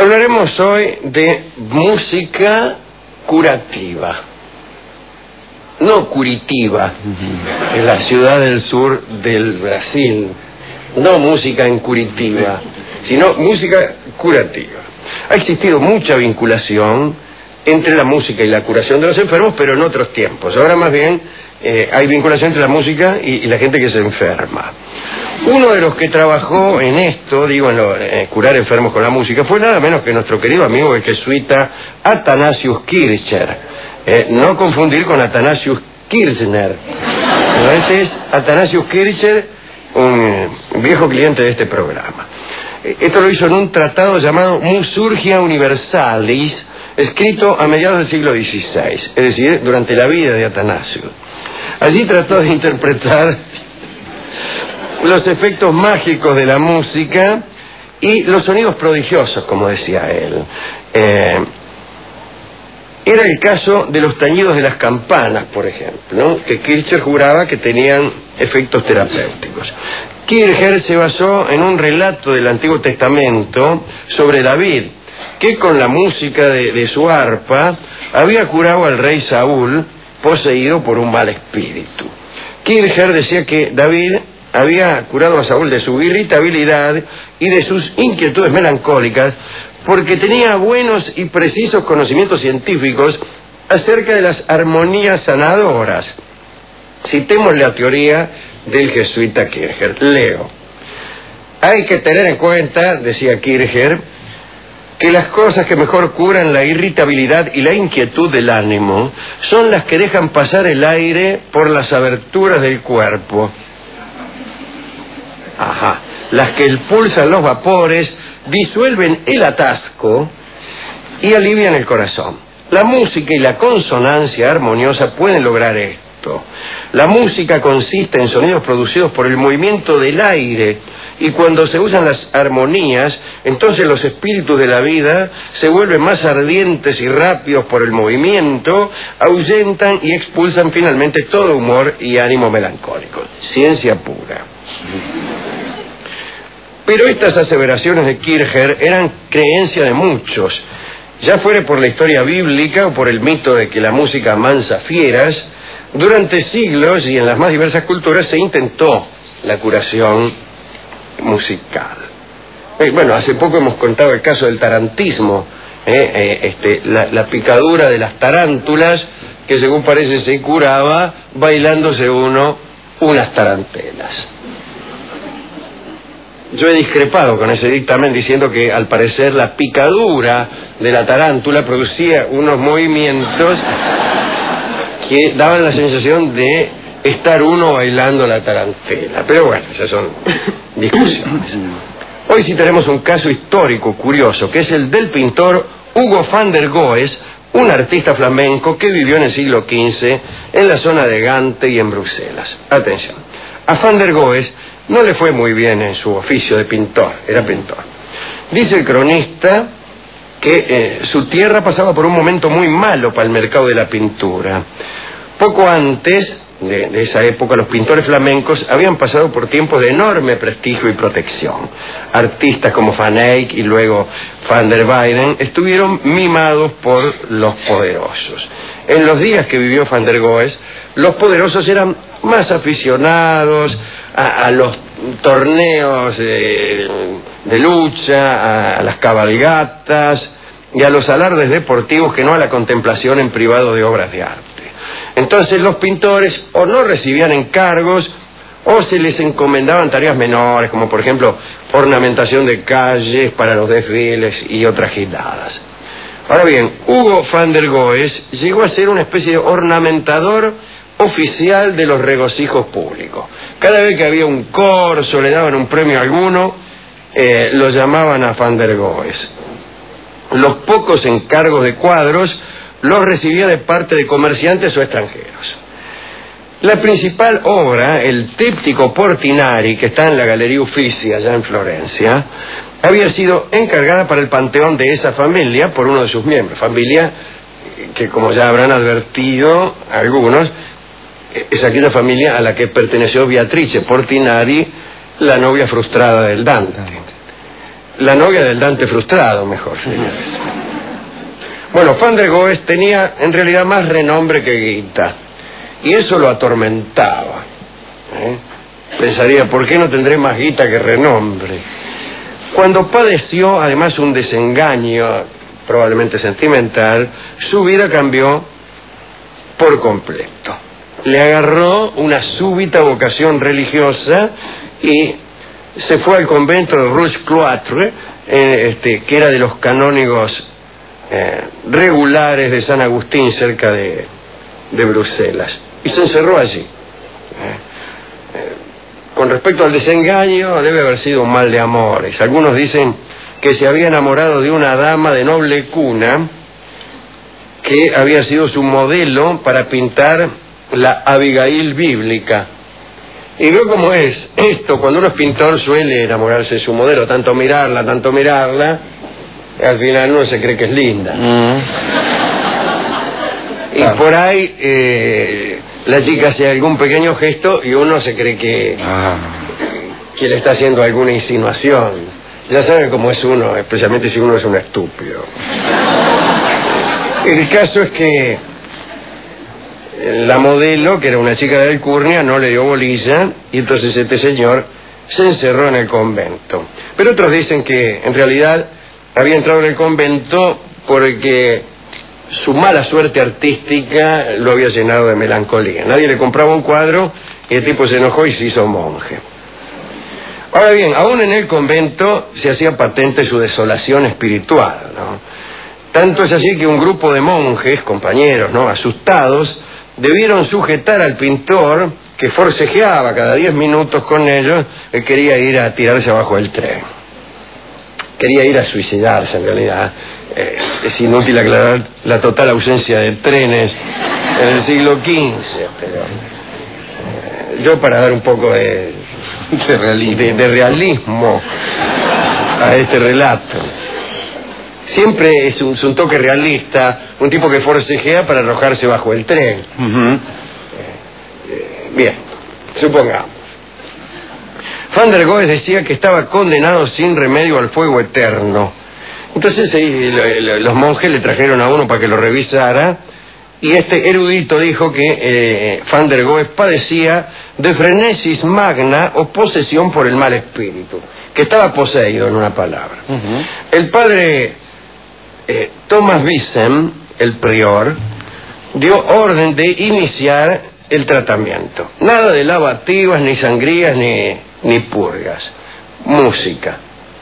Hablaremos hoy de música curativa, no Curitiba, en la ciudad del sur del Brasil, no música en Curitiba, sino música curativa. Ha existido mucha vinculación entre la música y la curación de los enfermos, pero en otros tiempos. Ahora más bien hay vinculación entre la música y la gente que se enferma. Uno de los que trabajó en esto, digo, en curar enfermos con la música, fue nada menos que nuestro querido amigo el jesuita Athanasius Kircher. No confundir con Athanasius Kirchner. Pero este es Athanasius Kircher, un viejo cliente de este programa. Esto lo hizo en un tratado llamado Musurgia Universalis, escrito a mediados del siglo XVI, es decir, durante la vida de Atanasio. Allí trató de interpretar los efectos mágicos de la música y los sonidos prodigiosos, como decía él. Era el caso de los tañidos de las campanas, por ejemplo, ¿no? Que Kircher juraba que tenían efectos terapéuticos. Kircher se basó en un relato del Antiguo Testamento sobre David, que con la música de su arpa había curado al rey Saúl, poseído por un mal espíritu. Kircher decía que David había curado a Saúl de su irritabilidad y de sus inquietudes melancólicas porque tenía buenos y precisos conocimientos científicos acerca de las armonías sanadoras. Citemos la teoría del jesuita Kircher. Leo. Hay que tener en cuenta, decía Kircher, que las cosas que mejor curan la irritabilidad y la inquietud del ánimo son las que dejan pasar el aire por las aberturas del cuerpo. Ajá. Las que expulsan los vapores, disuelven el atasco y alivian el corazón. La música y la consonancia armoniosa pueden lograr esto. La música consiste en sonidos producidos por el movimiento del aire, y cuando se usan las armonías, entonces los espíritus de la vida se vuelven más ardientes y rápidos por el movimiento, ahuyentan y expulsan finalmente todo humor y ánimo melancólico. Ciencia pura. Pero estas aseveraciones de Kircher eran creencia de muchos, ya fuera por la historia bíblica o por el mito de que la música amansa fieras. Durante siglos y en las más diversas culturas se intentó la curación musical. Bueno, hace poco hemos contado el caso del tarantismo, la picadura de las tarántulas, que según parece se curaba bailándose uno unas tarantelas. Yo he discrepado con ese dictamen diciendo que al parecer la picadura de la tarántula producía unos movimientos que daban la sensación de estar uno bailando la tarantela. Pero bueno, esas son discusiones. Hoy sí tenemos un caso histórico curioso, que es el del pintor Hugo van der Goes, un artista flamenco que vivió en el siglo XV en la zona de Gante y en Bruselas. Atención, a van der Goes no le fue muy bien en su oficio de pintor, era pintor. Dice el cronista que su tierra pasaba por un momento muy malo para el mercado de la pintura. Poco antes de esa época, los pintores flamencos habían pasado por tiempos de enorme prestigio y protección. Artistas como Van Eyck y luego Van der Weyden estuvieron mimados por los poderosos. En los días que vivió Van der Goes, los poderosos eran más aficionados a los torneos de lucha, a las cabalgatas y a los alardes deportivos que no a la contemplación en privado de obras de arte. Entonces los pintores o no recibían encargos o se les encomendaban tareas menores, como por ejemplo ornamentación de calles para los desfiles y otras giladas. Ahora bien, Hugo van der Goes llegó a ser una especie de ornamentador oficial de los regocijos públicos. Cada vez que había un corso, le daban un premio a alguno, lo llamaban a van der Goes. Los pocos encargos de cuadros los recibía de parte de comerciantes o extranjeros. La principal obra, el Tríptico Portinari, que está en la Galería Uffizi, allá en Florencia, había sido encargada para el panteón de esa familia por uno de sus miembros. Familia que, como ya habrán advertido algunos, es aquella familia a la que perteneció Beatrice Portinari, la novia frustrada del Dante. La novia del Dante frustrado, mejor. Bueno, Van der Goes tenía en realidad más renombre que guita, y eso lo atormentaba. Pensaría, ¿por qué no tendré más guita que renombre? Cuando padeció además un desengaño, probablemente sentimental, su vida cambió por completo. Le agarró una súbita vocación religiosa y se fue al convento de Rouge-Cloître, que era de los canónigos regulares de San Agustín, cerca de Bruselas, y se encerró allí. Con respecto al desengaño, debe haber sido un mal de amores. Algunos dicen que se había enamorado de una dama de noble cuna que había sido su modelo para pintar la Abigail bíblica. Y veo cómo es esto: cuando uno es pintor suele enamorarse de su modelo, tanto mirarla, al final uno se cree que es linda. Y por ahí la chica hace algún pequeño gesto y uno se cree que le está haciendo alguna insinuación. Ya sabe cómo es uno, especialmente si uno es un estúpido. El caso es que la modelo, que era una chica de Alcurnia, no le dio bolilla, y entonces este señor se encerró en el convento. Pero otros dicen que en realidad había entrado en el convento porque su mala suerte artística lo había llenado de melancolía. Nadie le compraba un cuadro y el tipo se enojó y se hizo monje. Ahora bien, aún en el convento se hacía patente su desolación espiritual, ¿no? Tanto es así que un grupo de monjes, compañeros, ¿no?, asustados, debieron sujetar al pintor, que forcejeaba cada 10 minutos con ellos. Él quería ir a tirarse abajo del tren. Quería ir a suicidarse, en realidad. Es inútil aclarar la total ausencia de trenes en el siglo XV, pero yo, para dar un poco de realismo a este relato. Siempre es un toque realista, un tipo que forcejea para arrojarse bajo el tren. Bien, supongamos. Van der Goes decía que estaba condenado sin remedio al fuego eterno. Entonces los monjes le trajeron a uno para que lo revisara, y este erudito dijo que Van der Goes padecía de frenesis magna o posesión por el mal espíritu, que estaba poseído, en una palabra. El padre Thomas Wissen, el prior, dio orden de iniciar el tratamiento. Nada de lavativas, ni sangrías, ni purgas. Música.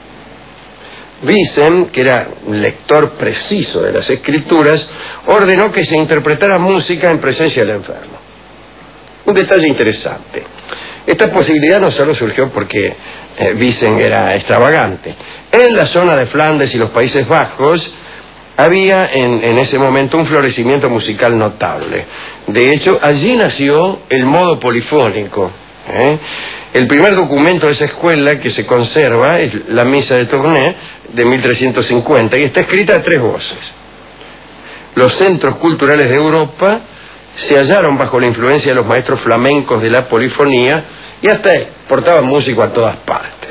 Wissen, que era un lector preciso de las escrituras, ordenó que se interpretara música en presencia del enfermo. Un detalle interesante: esta posibilidad no solo surgió porque Wissen era extravagante. En la zona de Flandes y los Países Bajos había en ese momento un florecimiento musical notable. De hecho, allí nació el modo polifónico. El primer documento de esa escuela que se conserva es la Misa de Tournai de 1350, y está escrita a 3 voces. Los centros culturales de Europa se hallaron bajo la influencia de los maestros flamencos de la polifonía, y hasta portaban músico a todas partes.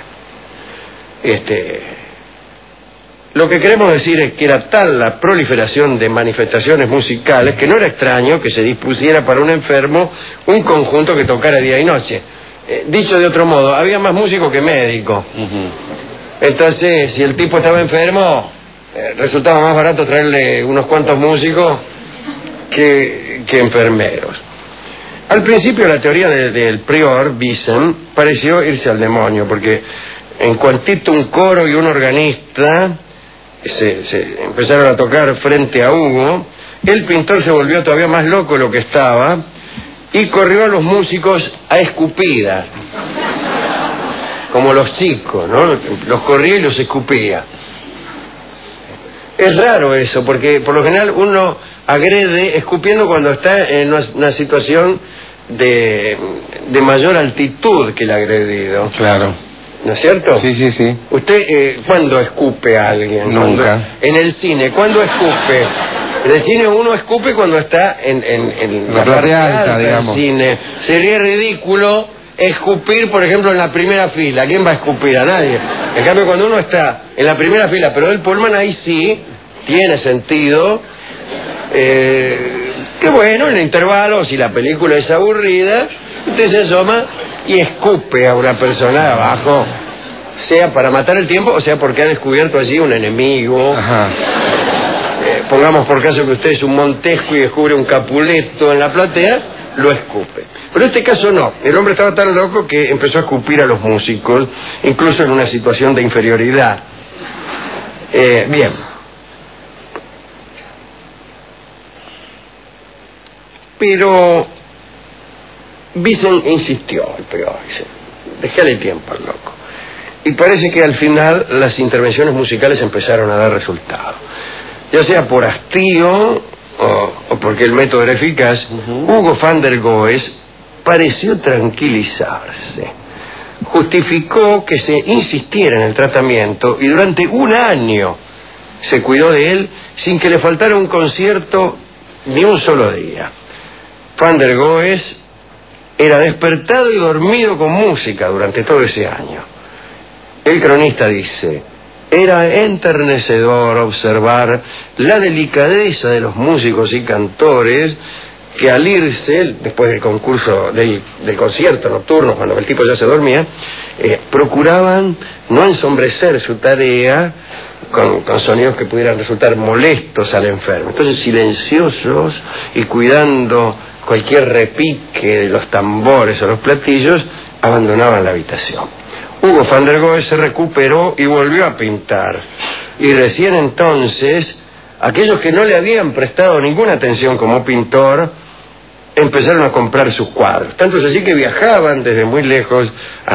Bueno, lo que queremos decir es que era tal la proliferación de manifestaciones musicales que no era extraño que se dispusiera para un enfermo un conjunto que tocara día y noche. Dicho de otro modo, había más músicos que médicos. Entonces, si el tipo estaba enfermo, resultaba más barato traerle unos cuantos músicos que enfermeros. Al principio la teoría del prior Wissen pareció irse al demonio, porque en cuantito un coro y un organista se empezaron a tocar frente a Hugo, el pintor se volvió todavía más loco de lo que estaba y corrió a los músicos a escupidas, como los chicos, ¿no? Los corría y los escupía. Es raro eso, porque por lo general uno agrede escupiendo cuando está en una situación de mayor altitud que el agredido. Claro. ¿No es cierto? Sí, sí, sí. ¿Usted cuándo escupe a alguien? Nunca. En el cine, ¿cuándo escupe? En el cine uno escupe cuando está en la parte alta, digamos. Del cine. Sería ridículo escupir, por ejemplo, en la primera fila. ¿Quién va a escupir? A nadie. En cambio, cuando uno está en la primera fila, pero el pulmón, ahí sí tiene sentido. Que bueno, en intervalos, si la película es aburrida, usted se asoma y escupe a una persona de abajo, sea para matar el tiempo o sea porque ha descubierto allí un enemigo. Ajá. Pongamos por caso que usted es un Montesco y descubre un Capuleto en la platea, lo escupe. Pero en este caso no. El hombre estaba tan loco que empezó a escupir a los músicos, incluso en una situación de inferioridad. Bien. Pero Vicent insistió, el peor, dice, déjale tiempo al loco. Y parece que al final las intervenciones musicales empezaron a dar resultado. Ya sea por hastío o porque el método era eficaz, Hugo van der Goes pareció tranquilizarse. Justificó que se insistiera en el tratamiento y durante un año se cuidó de él sin que le faltara un concierto ni un solo día. Van der Goes era despertado y dormido con música durante todo ese año. El cronista dice: era enternecedor observar la delicadeza de los músicos y cantores que al irse, después del concurso, del concierto nocturno, cuando el tipo ya se dormía, procuraban no ensombrecer su tarea con sonidos que pudieran resultar molestos al enfermo. Entonces, silenciosos y cuidando cualquier repique de los tambores o los platillos, abandonaban la habitación. Hugo van der Goes se recuperó y volvió a pintar. Y recién entonces, aquellos que no le habían prestado ninguna atención como pintor, empezaron a comprar sus cuadros. Tanto es así que viajaban desde muy lejos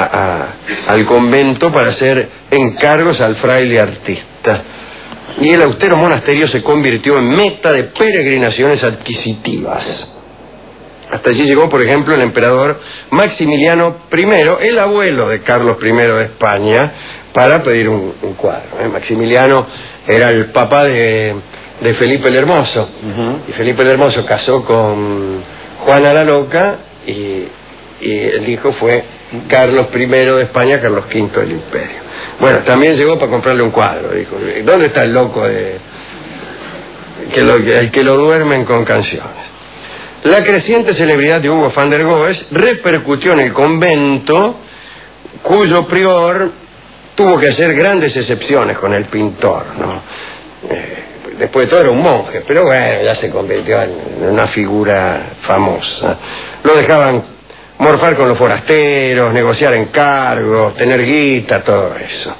al convento para hacer encargos al fraile artista. Y el austero monasterio se convirtió en meta de peregrinaciones adquisitivas. Hasta allí llegó, por ejemplo, el emperador Maximiliano I, el abuelo de Carlos I de España, para pedir un cuadro. Maximiliano era el papá de Felipe el Hermoso. Y Felipe el Hermoso casó con Juana la Loca y el hijo fue Carlos I de España, Carlos V del Imperio. Bueno, también llegó para comprarle un cuadro. Dijo: ¿dónde está el loco el que lo duermen con canciones? La creciente celebridad de Hugo van der Goes repercutió en el convento, cuyo prior tuvo que hacer grandes excepciones con el pintor, ¿no? Después de todo era un monje, pero bueno, ya se convirtió en una figura famosa. Lo dejaban morfar con los forasteros, negociar encargos, tener guita, todo eso.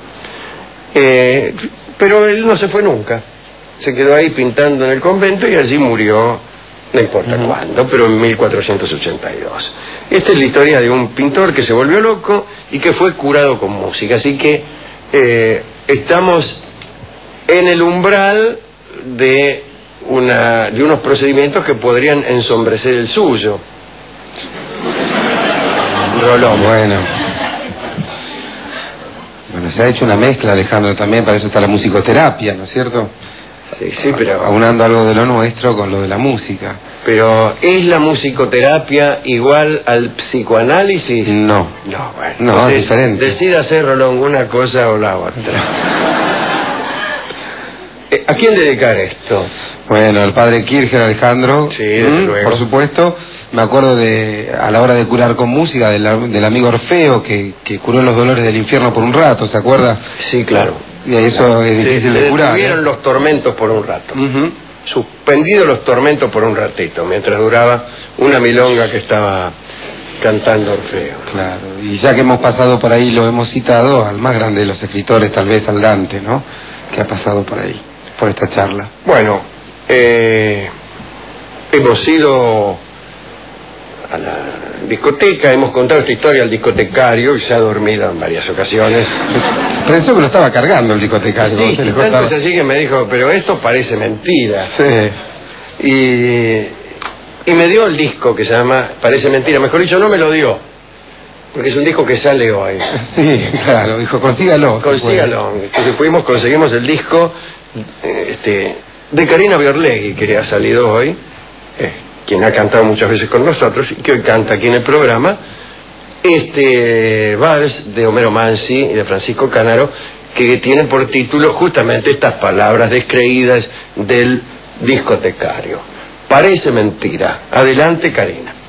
Pero él no se fue nunca. Se quedó ahí pintando en el convento y allí murió. No importa cuándo, pero en 1482. Esta es la historia de un pintor que se volvió loco y que fue curado con música. Así que estamos en el umbral de unos procedimientos que podrían ensombrecer el suyo. Rolón. Bueno, se ha hecho una mezcla, Alejandro, también. Para eso está la musicoterapia, ¿no es cierto? Sí, pero aunando algo de lo nuestro con lo de la música. Pero ¿es la musicoterapia igual al psicoanálisis? No, bueno, no, es diferente. Decida hacer, Rolón, una cosa o la otra. ¿A quién dedicar esto? Bueno, al padre Kircher, Alejandro. Sí, desde luego. Por supuesto. Me acuerdo a la hora de curar con música del amigo Orfeo que curó los dolores del infierno por un rato, ¿se acuerda? Sí, claro. Y eso es difícil de curar. Detuvieron los tormentos por un rato. Suspendidos los tormentos por un ratito, mientras duraba una milonga que estaba cantando Orfeo. Claro, y ya que hemos pasado por ahí, lo hemos citado al más grande de los escritores, tal vez al Dante, ¿no? Que ha pasado por ahí, por esta charla. Bueno, hemos ido a la discoteca, hemos contado esta historia al discotecario y se ha dormido en varias ocasiones. Pensó que lo estaba cargando el discotecario. Sí, tanto es así que me dijo, pero esto parece mentira. Sí. Y me dio el disco que se llama Parece Mentira. Mejor dicho, no me lo dio, porque es un disco que sale hoy. Sí, claro, dijo, consígalo. Consígalo. Entonces conseguimos el disco de Karina Biorlegui, que ha salido hoy, quien ha cantado muchas veces con nosotros y que hoy canta aquí en el programa, este vals de Homero Mansi y de Francisco Canaro, que tiene por título justamente estas palabras descreídas del discotecario. Parece mentira. Adelante, Karina.